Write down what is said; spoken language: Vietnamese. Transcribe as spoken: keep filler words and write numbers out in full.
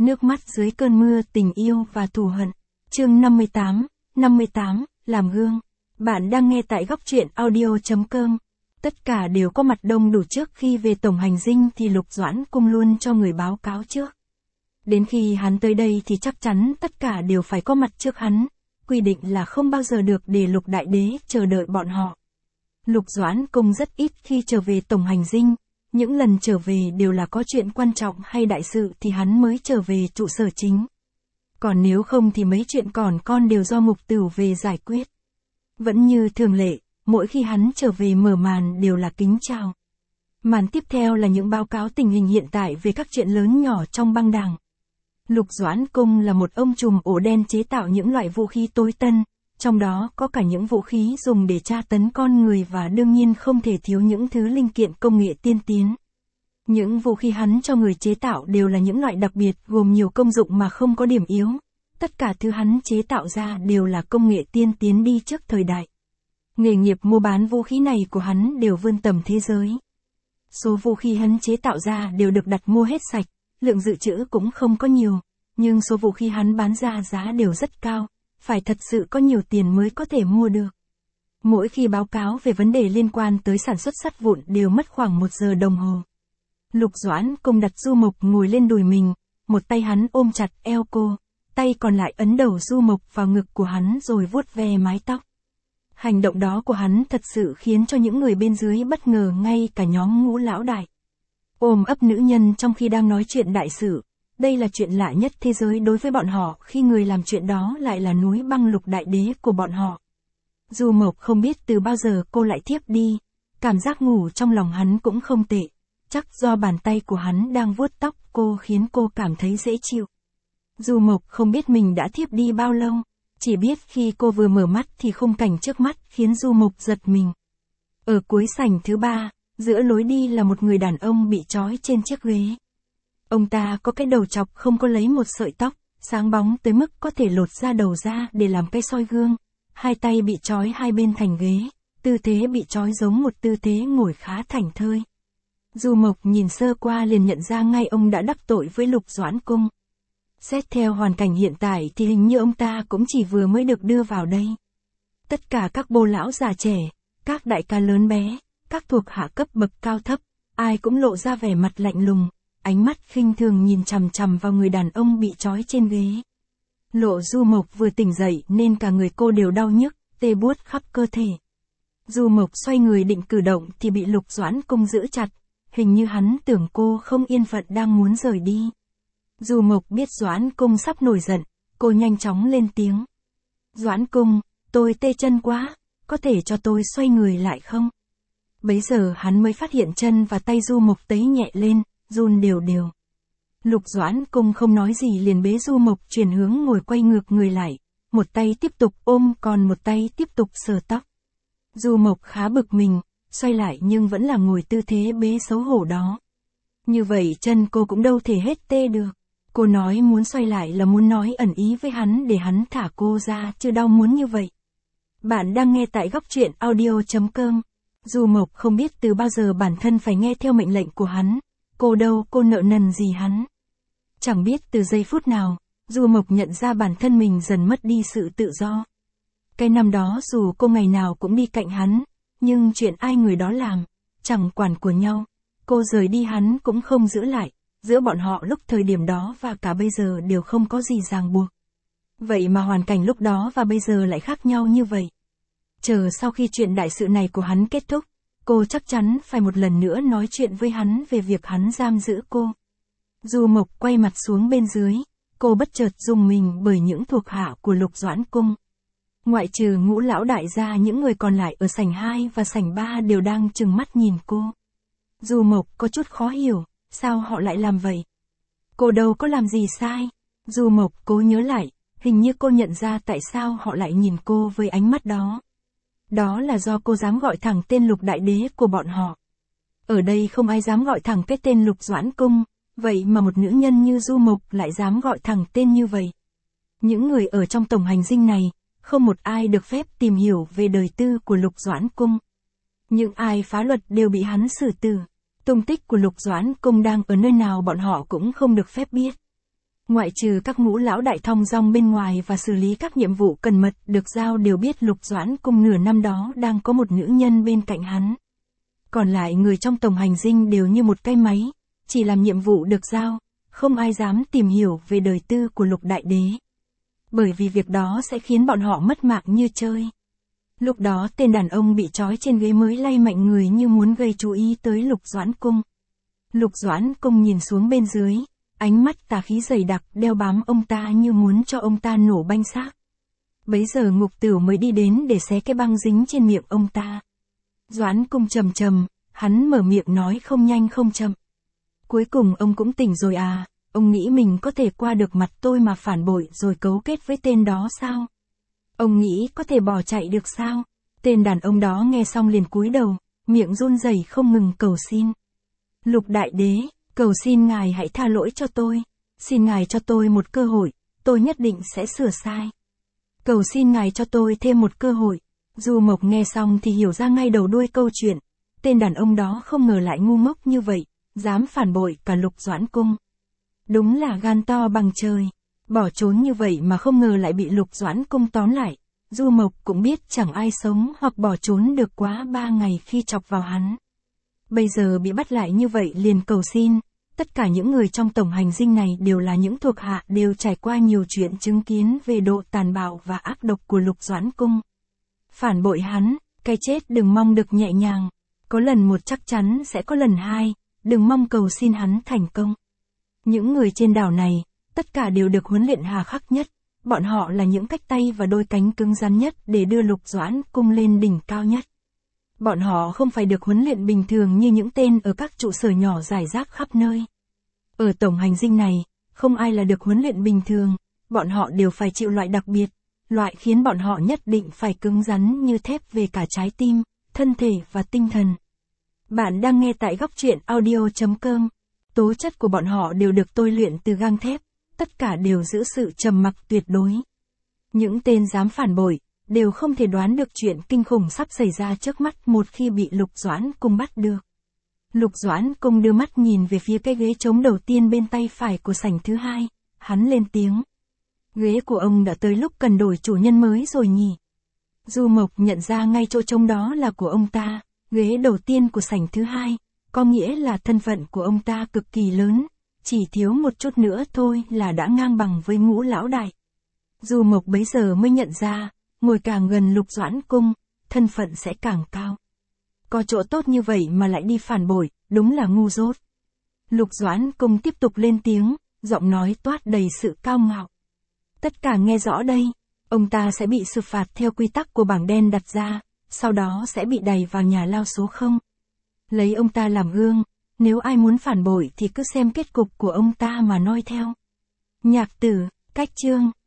Nước mắt dưới cơn mưa tình yêu và thù hận. Chương năm mươi tám, năm mươi tám, làm gương. Bạn đang nghe tại góc truyện audio chấm com. Tất cả đều có mặt đông đủ trước khi về tổng hành dinh thì Lục Doãn Cung luôn cho người báo cáo trước. Đến khi hắn tới đây thì chắc chắn tất cả đều phải có mặt trước hắn. Quy định là không bao giờ được để Lục Đại Đế chờ đợi bọn họ. Lục Doãn Cung rất ít khi trở về tổng hành dinh. Những lần trở về đều là có chuyện quan trọng hay đại sự thì hắn mới trở về trụ sở chính. Còn nếu không thì mấy chuyện còn con đều do Mục Tửu về giải quyết. Vẫn như thường lệ, mỗi khi hắn trở về mở màn đều là kính chào. Màn tiếp theo là những báo cáo tình hình hiện tại về các chuyện lớn nhỏ trong băng đảng. Lục Doãn Cung là một ông trùm ổ đen chế tạo những loại vũ khí tối tân, trong đó có cả những vũ khí dùng để tra tấn con người và đương nhiên không thể thiếu những thứ linh kiện công nghệ tiên tiến. Những vũ khí hắn cho người chế tạo đều là những loại đặc biệt gồm nhiều công dụng mà không có điểm yếu. Tất cả thứ hắn chế tạo ra đều là công nghệ tiên tiến đi trước thời đại. Nghề nghiệp mua bán vũ khí này của hắn đều vươn tầm thế giới. Số vũ khí hắn chế tạo ra đều được đặt mua hết sạch, lượng dự trữ cũng không có nhiều, nhưng số vũ khí hắn bán ra giá đều rất cao, phải thật sự có nhiều tiền mới có thể mua được. Mỗi khi báo cáo về vấn đề liên quan tới sản xuất sắt vụn đều mất khoảng một giờ đồng hồ. Lục Doãn Cung đặt Du Mộc ngồi lên đùi mình, một tay hắn ôm chặt eo cô, tay còn lại ấn đầu Du Mộc vào ngực của hắn rồi vuốt ve mái tóc. Hành động đó của hắn thật sự khiến cho những người bên dưới bất ngờ, ngay cả nhóm Ngũ lão đại. Ôm ấp nữ nhân trong khi đang nói chuyện đại sự, đây là chuyện lạ nhất thế giới đối với bọn họ khi người làm chuyện đó lại là núi băng Lục Đại Đế của bọn họ. Du Mộc không biết từ bao giờ cô lại thiếp đi, cảm giác ngủ trong lòng hắn cũng không tệ, chắc do bàn tay của hắn đang vuốt tóc cô khiến cô cảm thấy dễ chịu. Du Mộc không biết mình đã thiếp đi bao lâu, chỉ biết khi cô vừa mở mắt thì khung cảnh trước mắt khiến Du Mộc giật mình. Ở cuối sảnh thứ ba, giữa lối đi là một người đàn ông bị trói trên chiếc ghế. Ông ta có cái đầu chọc không có lấy một sợi tóc, sáng bóng tới mức có thể lột da đầu ra để làm cái soi gương. Hai tay bị trói hai bên thành ghế, tư thế bị trói giống một tư thế ngồi khá thảnh thơi. Du Mộc nhìn sơ qua liền nhận ra ngay ông đã đắc tội với Lục Doãn Cung. Xét theo hoàn cảnh hiện tại thì hình như ông ta cũng chỉ vừa mới được đưa vào đây. Tất cả các bô lão già trẻ, các đại ca lớn bé, các thuộc hạ cấp bậc cao thấp, ai cũng lộ ra vẻ mặt lạnh lùng, ánh mắt khinh thường nhìn chằm chằm vào người đàn ông bị trói trên ghế. Lộ Du Mộc vừa tỉnh dậy nên cả người cô đều đau nhức, tê buốt khắp cơ thể. Du Mộc xoay người định cử động thì bị Lục Doãn Cung giữ chặt, hình như hắn tưởng cô không yên phận đang muốn rời đi. Du Mộc biết Doãn Cung sắp nổi giận, cô nhanh chóng lên tiếng. Doãn Cung, tôi tê chân quá, có thể cho tôi xoay người lại không? Bấy giờ hắn mới phát hiện chân và tay Du Mộc tấy nhẹ lên, run đều đều. Lục Doãn Cung không nói gì liền bế Du Mộc chuyển hướng ngồi quay ngược người lại, một tay tiếp tục ôm còn một tay tiếp tục sờ tóc. Du Mộc khá bực mình, xoay lại nhưng vẫn là ngồi tư thế bế xấu hổ đó. Như vậy chân cô cũng đâu thể hết tê được. Cô nói muốn xoay lại là muốn nói ẩn ý với hắn để hắn thả cô ra chứ đau muốn như vậy. Bạn đang nghe tại góc truyện audio chấm com. Du Mộc không biết từ bao giờ bản thân phải nghe theo mệnh lệnh của hắn. Cô đâu cô nợ nần gì hắn. Chẳng biết từ giây phút nào, Du Mộc nhận ra bản thân mình dần mất đi sự tự do. Cái năm đó dù cô ngày nào cũng đi cạnh hắn, nhưng chuyện ai người đó làm, chẳng quản của nhau. Cô rời đi hắn cũng không giữ lại. Giữa bọn họ lúc thời điểm đó và cả bây giờ đều không có gì ràng buộc. Vậy mà hoàn cảnh lúc đó và bây giờ lại khác nhau như vậy. Chờ sau khi chuyện đại sự này của hắn kết thúc, cô chắc chắn phải một lần nữa nói chuyện với hắn về việc hắn giam giữ cô. Du Mộc quay mặt xuống bên dưới, cô bất chợt rùng mình bởi những thuộc hạ của Lục Doãn Cung. Ngoại trừ Ngũ lão đại ra, những người còn lại ở sảnh hai và sảnh ba đều đang trừng mắt nhìn cô. Du Mộc có chút khó hiểu. Sao họ lại làm vậy? Cô đâu có làm gì sai. Du Mộc cố nhớ lại, hình như cô nhận ra tại sao họ lại nhìn cô với ánh mắt đó. Đó là do cô dám gọi thẳng tên Lục Đại Đế của bọn họ. Ở đây không ai dám gọi thẳng cái tên Lục Doãn Cung, vậy mà một nữ nhân như Du Mộc lại dám gọi thẳng tên như vậy. Những người ở trong tổng hành dinh này, không một ai được phép tìm hiểu về đời tư của Lục Doãn Cung. Những ai phá luật đều bị hắn xử tử. Tung tích của Lục Doãn Cung đang ở nơi nào bọn họ cũng không được phép biết. Ngoại trừ các ngũ lão đại thong dong bên ngoài và xử lý các nhiệm vụ cần mật được giao đều biết Lục Doãn Cung nửa năm đó đang có một nữ nhân bên cạnh hắn. Còn lại người trong tổng hành dinh đều như một cái máy, chỉ làm nhiệm vụ được giao, không ai dám tìm hiểu về đời tư của Lục Đại Đế. Bởi vì việc đó sẽ khiến bọn họ mất mạng như chơi. Lúc đó tên đàn ông bị trói trên ghế mới lay mạnh người như muốn gây chú ý tới Lục Doãn Cung. Lục Doãn Cung nhìn xuống bên dưới, ánh mắt tà khí dày đặc đeo bám ông ta như muốn cho ông ta nổ banh xác. Bấy giờ Ngục Tửu mới đi đến để xé cái băng dính trên miệng ông ta. Doãn Cung trầm trầm, hắn mở miệng nói không nhanh không chậm. Cuối cùng ông cũng tỉnh rồi à, ông nghĩ mình có thể qua được mặt tôi mà phản bội rồi cấu kết với tên đó sao? Ông nghĩ có thể bỏ chạy được sao? Tên đàn ông đó nghe xong liền cúi đầu, miệng run rẩy không ngừng cầu xin. Lục Đại Đế, cầu xin ngài hãy tha lỗi cho tôi. Xin ngài cho tôi một cơ hội, tôi nhất định sẽ sửa sai. Cầu xin ngài cho tôi thêm một cơ hội. Du Mộc nghe xong thì hiểu ra ngay đầu đuôi câu chuyện. Tên đàn ông đó không ngờ lại ngu ngốc như vậy, dám phản bội cả Lục Doãn Cung. Đúng là gan to bằng trời. Bỏ trốn như vậy mà không ngờ lại bị Lục Doãn Cung tóm lại. Du Mộc cũng biết chẳng ai sống hoặc bỏ trốn được quá ba ngày khi chọc vào hắn. Bây giờ bị bắt lại như vậy liền cầu xin. Tất cả những người trong tổng hành dinh này đều là những thuộc hạ đều trải qua nhiều chuyện chứng kiến về độ tàn bạo và ác độc của Lục Doãn Cung. Phản bội hắn, cái chết đừng mong được nhẹ nhàng. Có lần một chắc chắn sẽ có lần hai, đừng mong cầu xin hắn thành công. Những người trên đảo này, tất cả đều được huấn luyện hà khắc nhất. Bọn họ là những cách tay và đôi cánh cứng rắn nhất để đưa Lục Doãn Cung lên đỉnh cao nhất. Bọn họ không phải được huấn luyện bình thường như những tên ở các trụ sở nhỏ rải rác khắp nơi. Ở tổng hành dinh này, không ai là được huấn luyện bình thường, bọn họ đều phải chịu loại đặc biệt, loại khiến bọn họ nhất định phải cứng rắn như thép về cả trái tim, thân thể và tinh thần. Bạn đang nghe tại góc truyện audio chấm com. Tố chất của bọn họ đều được tôi luyện từ gang thép, tất cả đều giữ sự trầm mặc tuyệt đối. Những tên dám phản bội, đều không thể đoán được chuyện kinh khủng sắp xảy ra trước mắt một khi bị Lục Doãn Cung bắt được. Lục Doãn Cung đưa mắt nhìn về phía cái ghế trống đầu tiên bên tay phải của sảnh thứ hai, hắn lên tiếng. Ghế của ông đã tới lúc cần đổi chủ nhân mới rồi nhỉ? Du Mộc nhận ra ngay chỗ trống đó là của ông ta, ghế đầu tiên của sảnh thứ hai, có nghĩa là thân phận của ông ta cực kỳ lớn, chỉ thiếu một chút nữa thôi là đã ngang bằng với Ngũ lão đại. Du Mộc bấy giờ mới nhận ra, ngồi càng gần Lục Doãn Cung, thân phận sẽ càng cao. Có chỗ tốt như vậy mà lại đi phản bội, đúng là ngu dốt. Lục Doãn Cung tiếp tục lên tiếng, giọng nói toát đầy sự cao ngạo. Tất cả nghe rõ đây, ông ta sẽ bị xử phạt theo quy tắc của bảng đen đặt ra, sau đó sẽ bị đày vào nhà lao số không. Lấy ông ta làm gương, nếu ai muốn phản bội thì cứ xem kết cục của ông ta mà noi theo. Nhạc tử, cách chương.